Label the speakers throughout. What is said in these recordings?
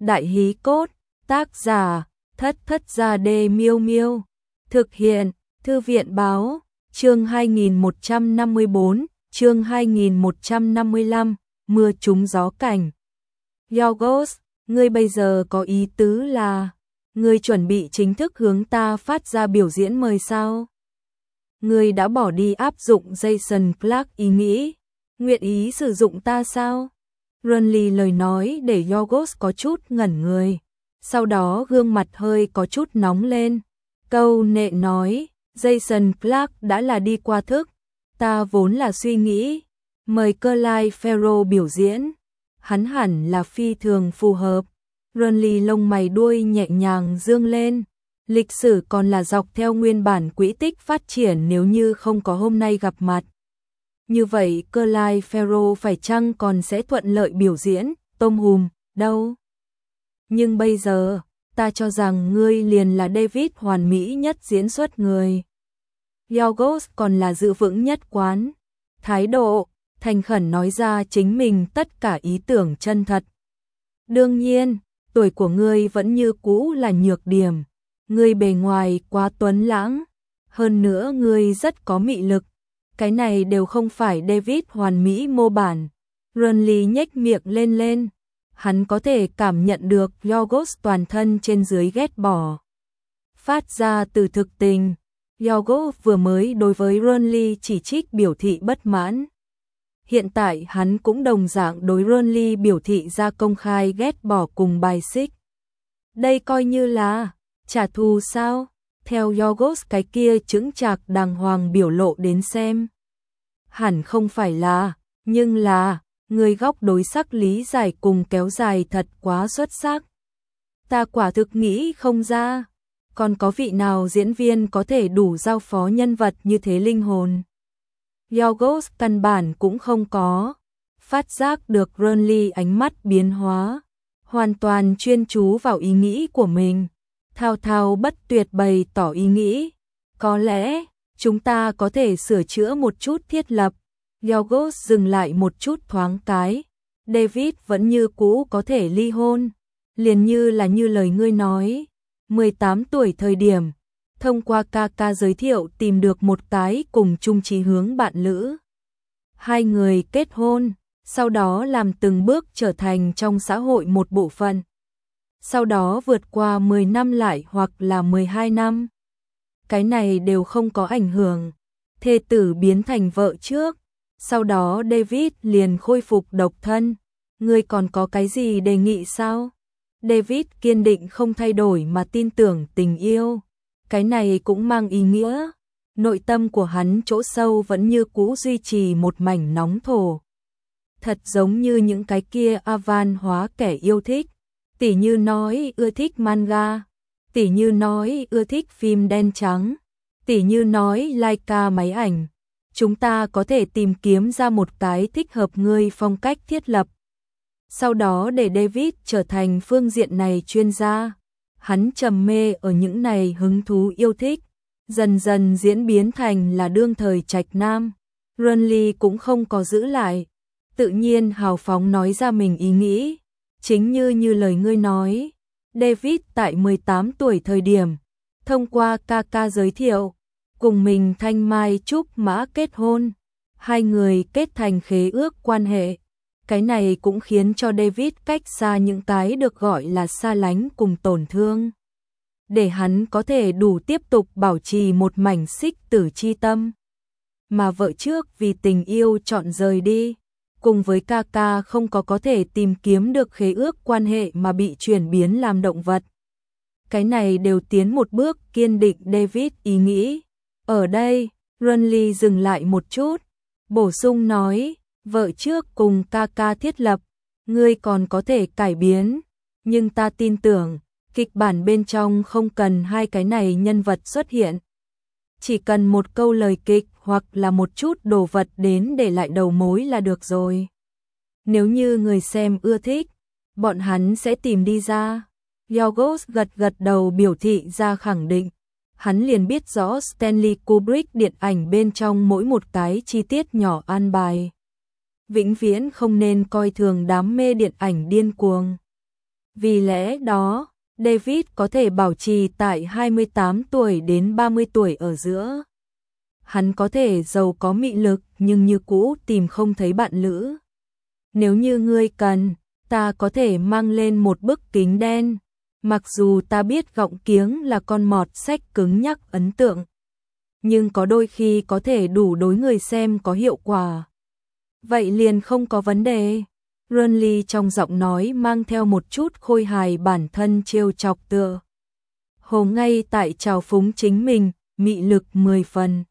Speaker 1: Đại hí cốt, tác giả, Thất Thất Gia Đê Miêu Miêu. Thực hiện, Thư viện báo, chương 2154, chương 2155, mưa trúng gió cảnh. Yorgos, ngươi bây giờ có ý tứ là, ngươi chuẩn bị chính thức hướng ta phát ra biểu diễn mời sao? Ngươi đã bỏ đi áp dụng Jason Clarke ý nghĩ, nguyện ý sử dụng ta sao? Renly lời nói để Yorgos có chút ngẩn người, sau đó gương mặt hơi có chút nóng lên. Câu nệ nói, Jason Clarke đã là đi qua thức, ta vốn là suy nghĩ, mời Clyde Farrell biểu diễn, hắn hẳn là phi thường phù hợp. Renly lông mày đuôi nhẹ nhàng dương lên, lịch sử còn là dọc theo nguyên bản quỹ tích phát triển nếu như không có hôm nay gặp mặt. Như vậy Clyde Farrell phải chăng còn sẽ thuận lợi biểu diễn, tôm hùm, đâu? Nhưng bây giờ, ta cho rằng ngươi liền là David hoàn mỹ nhất diễn xuất người. Yorgos còn là giữ vững nhất quán, thái độ, thành khẩn nói ra chính mình tất cả ý tưởng chân thật. Đương nhiên, tuổi của ngươi vẫn như cũ là nhược điểm, ngươi bề ngoài quá tuấn lãng, hơn nữa ngươi rất có mị lực. Cái này đều không phải David hoàn mỹ mô bản. Renly nhếch miệng lên. Hắn có thể cảm nhận được Yorgos toàn thân trên dưới ghét bỏ. Phát ra từ thực tình, Yorgos vừa mới đối với Renly chỉ trích biểu thị bất mãn. Hiện tại hắn cũng đồng dạng đối Renly biểu thị ra công khai ghét bỏ cùng bài xích. Đây coi như là trả thù sao? Theo Yorgos cái kia chững chạc đàng hoàng biểu lộ đến xem. Hẳn không phải là, nhưng là, người góc đối sắc lý giải cùng kéo dài thật quá xuất sắc. Ta quả thực nghĩ không ra, còn có vị nào diễn viên có thể đủ giao phó nhân vật như thế linh hồn. Yorgos căn bản cũng không có, phát giác được Renly ánh mắt biến hóa, hoàn toàn chuyên chú vào ý nghĩ của mình. Thao thao bất tuyệt bày tỏ ý nghĩ, có lẽ chúng ta có thể sửa chữa một chút thiết lập. Yorgos dừng lại một chút thoáng cái, David vẫn như cũ có thể ly hôn, liền như là như lời ngươi nói, 18 tuổi thời điểm, thông qua ca giới thiệu tìm được một cái cùng chung chí hướng bạn lữ. Hai người kết hôn, sau đó làm từng bước trở thành trong xã hội một bộ phận. Sau đó vượt qua 10 năm lại hoặc là 12 năm. Cái này đều không có ảnh hưởng. Thê tử biến thành vợ trước, sau đó David liền khôi phục độc thân. Ngươi còn có cái gì đề nghị sao? David kiên định không thay đổi mà tin tưởng tình yêu. Cái này cũng mang ý nghĩa. Nội tâm của hắn chỗ sâu vẫn như cũ duy trì một mảnh nóng thổ. Thật giống như những cái kia avan hóa kẻ yêu thích. Tỉ như nói ưa thích manga, tỉ như nói ưa thích phim đen trắng, tỉ như nói Leica máy ảnh. Chúng ta có thể tìm kiếm ra một cái thích hợp ngươi phong cách thiết lập. Sau đó để David trở thành phương diện này chuyên gia. Hắn trầm mê ở những này hứng thú yêu thích, dần dần diễn biến thành là đương thời trạch nam. Renly cũng không có giữ lại, tự nhiên hào phóng nói ra mình ý nghĩ. Chính như lời ngươi nói, David tại 18 tuổi thời điểm, thông qua ca giới thiệu, cùng mình thanh mai trúc mã kết hôn, hai người kết thành khế ước quan hệ. Cái này cũng khiến cho David cách xa những cái được gọi là xa lánh cùng tổn thương, để hắn có thể đủ tiếp tục bảo trì một mảnh xích tử chi tâm. Mà vợ trước vì tình yêu chọn rời đi, cùng với ca không có thể tìm kiếm được khế ước quan hệ mà bị chuyển biến làm động vật. Cái này đều tiến một bước kiên định David ý nghĩ. Ở đây, Renly dừng lại một chút, bổ sung nói, vợ trước cùng ca thiết lập, ngươi còn có thể cải biến, nhưng ta tin tưởng, kịch bản bên trong không cần hai cái này nhân vật xuất hiện. Chỉ cần một câu lời kịch hoặc là một chút đồ vật đến để lại đầu mối là được rồi. Nếu như người xem ưa thích, bọn hắn sẽ tìm đi ra. Yorgos gật đầu biểu thị ra khẳng định. Hắn liền biết rõ Stanley Kubrick điện ảnh bên trong mỗi một cái chi tiết nhỏ an bài. Vĩnh viễn không nên coi thường đám mê điện ảnh điên cuồng. Vì lẽ đó, David có thể bảo trì tại 28 tuổi đến 30 tuổi ở giữa. Hắn có thể giàu có mị lực nhưng như cũ tìm không thấy bạn lữ. Nếu như ngươi cần, ta có thể mang lên một bức kính đen. Mặc dù ta biết gọng kiếng là con mọt sách cứng nhắc ấn tượng, nhưng có đôi khi có thể đủ đối người xem có hiệu quả. Vậy liền không có vấn đề. Renly trong giọng nói mang theo một chút khôi hài bản thân trêu chọc tựa hồ ngay tại trào phúng chính mình, mị lực 10 phần.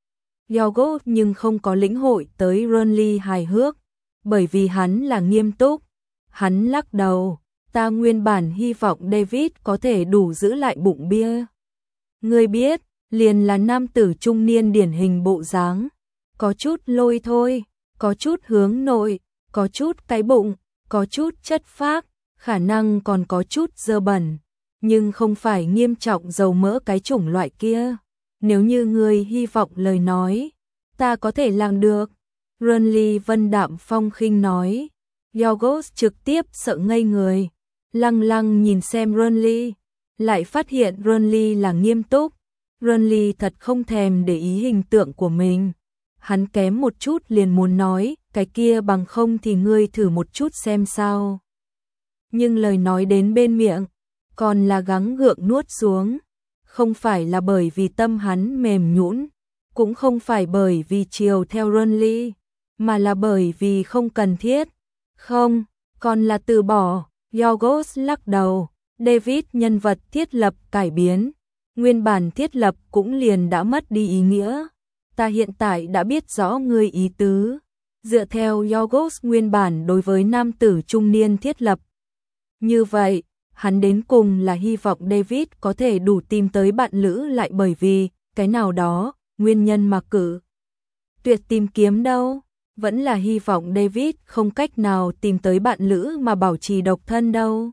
Speaker 1: Yogurt nhưng không có lĩnh hội tới Renly hài hước, bởi vì hắn là nghiêm túc. Hắn lắc đầu, ta nguyên bản hy vọng David có thể đủ giữ lại bụng bia. Ngươi biết, liền là nam tử trung niên điển hình bộ dáng, có chút lôi thôi, có chút hướng nội, có chút cái bụng, có chút chất phác, khả năng còn có chút dơ bẩn, nhưng không phải nghiêm trọng dầu mỡ cái chủng loại kia. Nếu như ngươi hy vọng lời nói, ta có thể làm được. Renly vân đạm phong khinh nói. Yogurt trực tiếp sợ ngây người, lăng lăng nhìn xem Renly, lại phát hiện Renly là nghiêm túc. Renly thật không thèm để ý hình tượng của mình. Hắn kém một chút liền muốn nói, cái kia bằng không thì ngươi thử một chút xem sao. Nhưng lời nói đến bên miệng, còn là gắng gượng nuốt xuống. Không phải là bởi vì tâm hắn mềm nhũn, cũng không phải bởi vì chiều theo Renly, mà là bởi vì không cần thiết. Không, còn là từ bỏ. Yogurt lắc đầu. David nhân vật thiết lập cải biến, nguyên bản thiết lập cũng liền đã mất đi ý nghĩa. Ta hiện tại đã biết rõ ngươi ý tứ. Dựa theo Yogurt nguyên bản đối với nam tử trung niên thiết lập. Như vậy, hắn đến cùng là hy vọng David có thể đủ tìm tới bạn lữ lại bởi vì cái nào đó, nguyên nhân mà cử tuyệt tìm kiếm đâu. Vẫn là hy vọng David không cách nào tìm tới bạn lữ mà bảo trì độc thân đâu.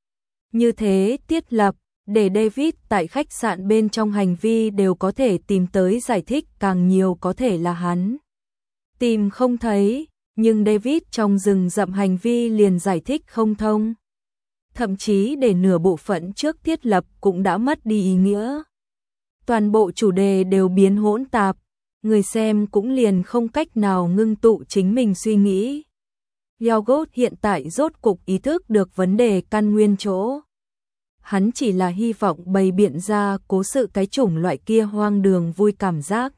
Speaker 1: Như thế thiết lập, để David tại khách sạn bên trong hành vi đều có thể tìm tới giải thích, càng nhiều có thể là hắn tìm không thấy, nhưng David trong rừng rậm hành vi liền giải thích không thông. Thậm chí để nửa bộ phận trước thiết lập cũng đã mất đi ý nghĩa. Toàn bộ chủ đề đều biến hỗn tạp, người xem cũng liền không cách nào ngưng tụ chính mình suy nghĩ. Yogurt hiện tại rốt cục ý thức được vấn đề căn nguyên chỗ. Hắn chỉ là hy vọng bày biện ra cố sự cái chủng loại kia hoang đường vui cảm giác.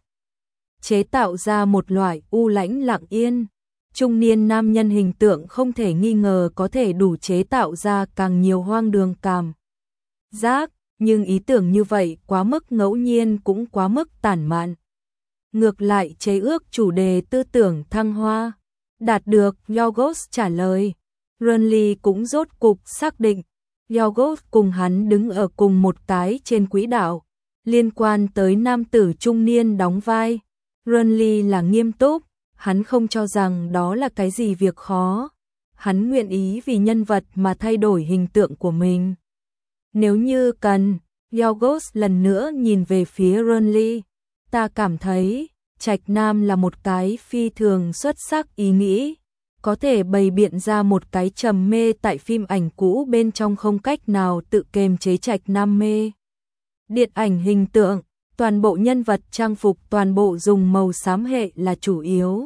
Speaker 1: Chế tạo ra một loại u lãnh lặng yên. Trung niên nam nhân hình tượng không thể nghi ngờ có thể đủ chế tạo ra càng nhiều hoang đường cảm giác, nhưng ý tưởng như vậy quá mức ngẫu nhiên cũng quá mức tản mạn. Ngược lại chế ước chủ đề tư tưởng thăng hoa. Đạt được Yogurt trả lời. Renly cũng rốt cục xác định Yogurt cùng hắn đứng ở cùng một cái trên quỹ đạo. Liên quan tới nam tử trung niên đóng vai, Renly là nghiêm túc, hắn không cho rằng đó là cái gì việc khó. Hắn nguyện ý vì nhân vật mà thay đổi hình tượng của mình. Nếu như cần, Yogurt lần nữa nhìn về phía Renly. Ta cảm thấy, Trạch Nam là một cái phi thường xuất sắc ý nghĩ, có thể bày biện ra một cái trầm mê tại phim ảnh cũ bên trong không cách nào tự kiềm chế Trạch Nam mê. Điện ảnh hình tượng, toàn bộ nhân vật trang phục toàn bộ dùng màu xám hệ là chủ yếu.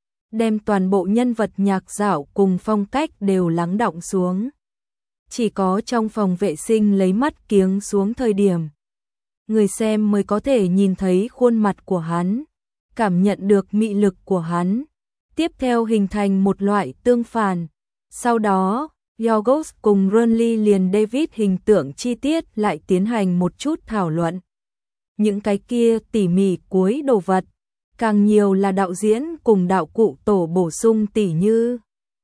Speaker 1: Đem toàn bộ nhân vật nhạc dạo cùng phong cách đều lắng đọng xuống. Chỉ có trong phòng vệ sinh lấy mắt kiếng xuống thời điểm, người xem mới có thể nhìn thấy khuôn mặt của hắn, cảm nhận được mị lực của hắn, tiếp theo hình thành một loại tương phản. Sau đó, Yogurt cùng Renly liền David hình tượng chi tiết lại tiến hành một chút thảo luận. Những cái kia tỉ mỉ cuối đồ vật, càng nhiều là đạo diễn cùng đạo cụ tổ bổ sung tỉ như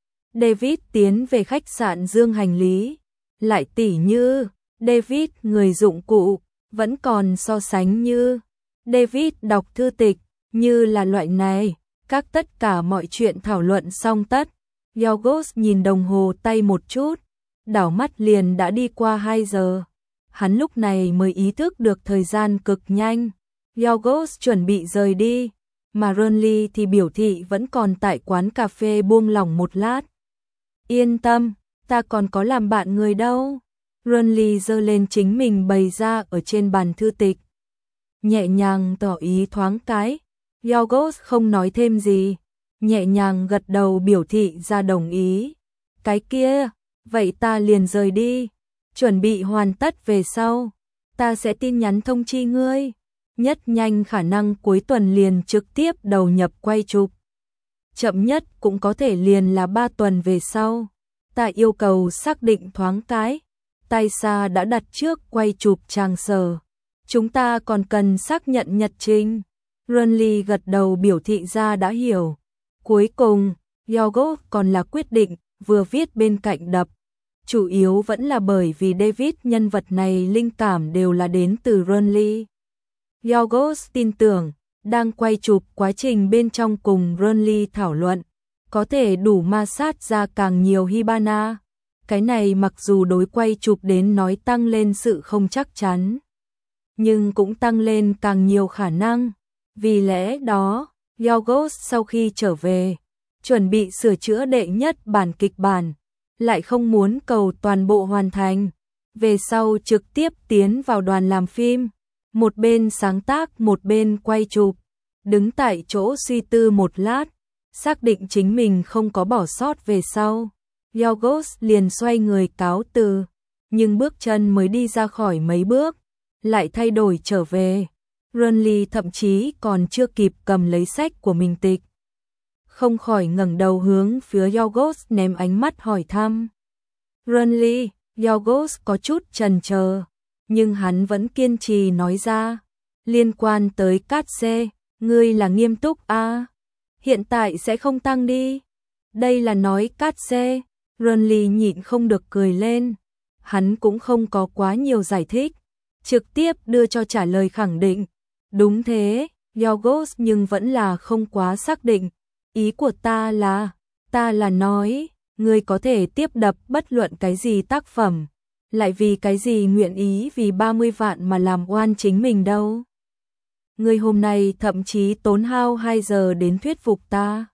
Speaker 1: David tiến về khách sạn dương hành lý, lại tỉ như David người dụng cụ, vẫn còn so sánh như David đọc thư tịch, như là loại này. Các tất cả mọi chuyện thảo luận xong tất. Yogurt nhìn đồng hồ tay một chút, đảo mắt liền đã đi qua 2 giờ. Hắn lúc này mới ý thức được thời gian cực nhanh. Yogurt chuẩn bị rời đi, mà Renly thì biểu thị vẫn còn tại quán cà phê buông lỏng một lát. Yên tâm, ta còn có làm bạn người đâu. Runly giơ lên chính mình bày ra ở trên bàn thư tịch. Nhẹ nhàng tỏ ý thoáng cái. Yorgos không nói thêm gì. Nhẹ nhàng gật đầu biểu thị ra đồng ý. Cái kia, vậy ta liền rời đi. Chuẩn bị hoàn tất về sau. Ta sẽ tin nhắn thông chi ngươi. Nhất nhanh khả năng cuối tuần liền trực tiếp đầu nhập quay chụp. Chậm nhất cũng có thể liền là 3 tuần về sau. Ta yêu cầu xác định thoáng cái. Taisa đã đặt trước quay chụp trang sở. Chúng ta còn cần xác nhận nhật trình. Runly gật đầu biểu thị ra đã hiểu. Cuối cùng, Yorgos còn là quyết định, vừa viết bên cạnh đập. Chủ yếu vẫn là bởi vì David nhân vật này linh cảm đều là đến từ Runly. Yorgos tin tưởng, đang quay chụp quá trình bên trong cùng Runly thảo luận, có thể đủ ma sát ra càng nhiều Hibana. Cái này mặc dù đối quay chụp đến nói tăng lên sự không chắc chắn, nhưng cũng tăng lên càng nhiều khả năng. Vì lẽ đó, Yorgos sau khi trở về, chuẩn bị sửa chữa đệ nhất bản kịch bản, lại không muốn cầu toàn bộ hoàn thành. Về sau trực tiếp tiến vào đoàn làm phim, một bên sáng tác một bên quay chụp, đứng tại chỗ suy tư một lát, xác định chính mình không có bỏ sót về sau. Yorgos liền xoay người cáo từ, nhưng bước chân mới đi ra khỏi mấy bước, lại thay đổi trở về. Runly thậm chí còn chưa kịp cầm lấy sách của mình tịch, không khỏi ngẩng đầu hướng phía Yorgos ném ánh mắt hỏi thăm. Runly, Yorgos có chút chần chờ, nhưng hắn vẫn kiên trì nói ra. Liên quan tới cát xê, ngươi là nghiêm túc à? Hiện tại sẽ không tăng đi. Đây là nói cát xê. Runly nhịn không được cười lên. Hắn cũng không có quá nhiều giải thích, trực tiếp đưa cho trả lời khẳng định. Đúng thế, Yorgos nhưng vẫn là không quá xác định. Ý của ta là nói, ngươi có thể tiếp đập bất luận cái gì tác phẩm, lại vì cái gì nguyện ý vì 30 vạn mà làm oan chính mình đâu. Ngươi hôm nay thậm chí tốn hao 2 giờ đến thuyết phục ta.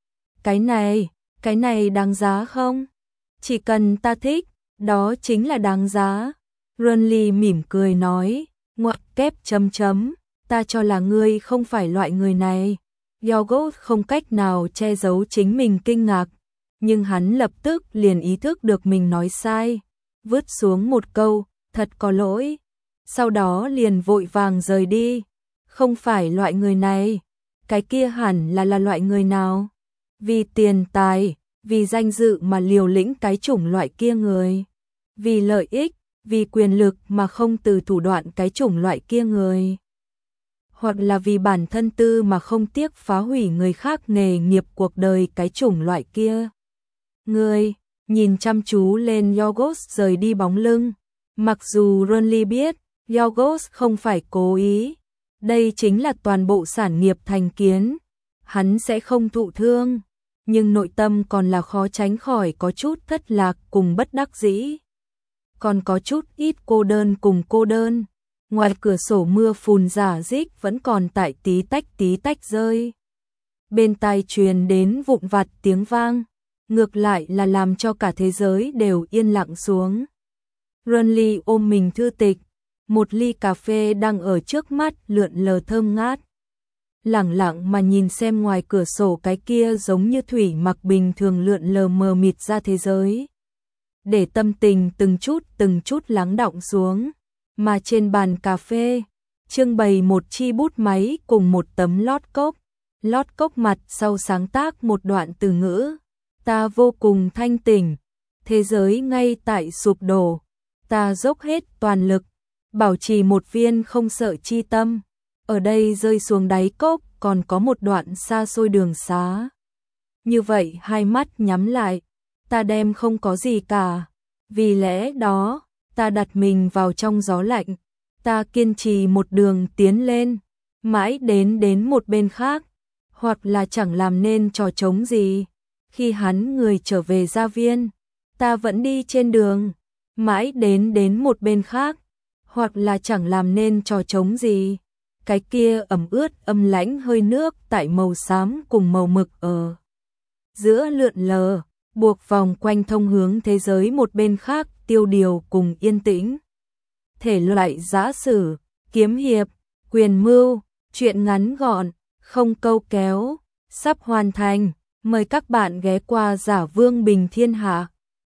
Speaker 1: Cái này đáng giá không? Chỉ cần ta thích, đó chính là đáng giá. Runly mỉm cười nói, ngoặc kép chấm chấm, ta cho là ngươi không phải loại người này. Yorgos không cách nào che giấu chính mình kinh ngạc, nhưng hắn lập tức liền ý thức được mình nói sai, vứt xuống một câu, thật có lỗi, sau đó liền vội vàng rời đi. Không phải loại người này, cái kia hẳn là loại người nào? Vì tiền tài, vì danh dự mà liều lĩnh cái chủng loại kia người, vì lợi ích, vì quyền lực mà không từ thủ đoạn cái chủng loại kia người, hoặc là vì bản thân tư mà không tiếc phá hủy người khác nghề nghiệp cuộc đời cái chủng loại kia. Người nhìn chăm chú lên Yorgos rời đi bóng lưng, mặc dù Runly biết Yorgos không phải cố ý, đây chính là toàn bộ sản nghiệp thành kiến, hắn sẽ không thụ thương, nhưng nội tâm còn là khó tránh khỏi có chút thất lạc cùng bất đắc dĩ, còn có chút ít cô đơn cùng cô đơn. Ngoài cửa sổ mưa phùn rả rích vẫn còn tại tí tách rơi. Bên tai truyền đến vụn vặt tiếng vang, ngược lại là làm cho cả thế giới đều yên lặng xuống. Runly ôm mình thư tịch, một ly cà phê đang ở trước mắt lượn lờ thơm ngát. Lẳng lặng mà nhìn xem ngoài cửa sổ cái kia giống như thủy mặc bình thường lượn lờ mờ mịt ra thế giới. Để tâm tình từng chút lắng đọng xuống. Mà trên bàn cà phê, trưng bày một chi bút máy cùng một tấm lót cốc mặt sau sáng tác một đoạn từ ngữ. Ta vô cùng thanh tỉnh, thế giới ngay tại sụp đổ, ta dốc hết toàn lực, bảo trì một viên không sợ chi tâm. Ở đây rơi xuống đáy cốc còn có một đoạn xa xôi đường xá. Như vậy hai mắt nhắm lại, ta đem không có gì cả. Vì lẽ đó, ta đặt mình vào trong gió lạnh, ta kiên trì một đường tiến lên, mãi đến một bên khác, hoặc là chẳng làm nên trò trống gì. Khi hắn người trở về gia viên, ta vẫn đi trên đường, mãi đến một bên khác, hoặc là chẳng làm nên trò trống gì. Cái kia ẩm ướt âm lãnh hơi nước tại màu xám cùng màu mực ở giữa lượn lờ, buộc vòng quanh thông hướng thế giới một bên khác, tiêu điều cùng yên tĩnh. Thể loại giã sử, kiếm hiệp, quyền mưu, truyện ngắn gọn, không câu kéo, sắp hoàn thành. Mời các bạn ghé qua Giả Vương Bình Thiên Hạ.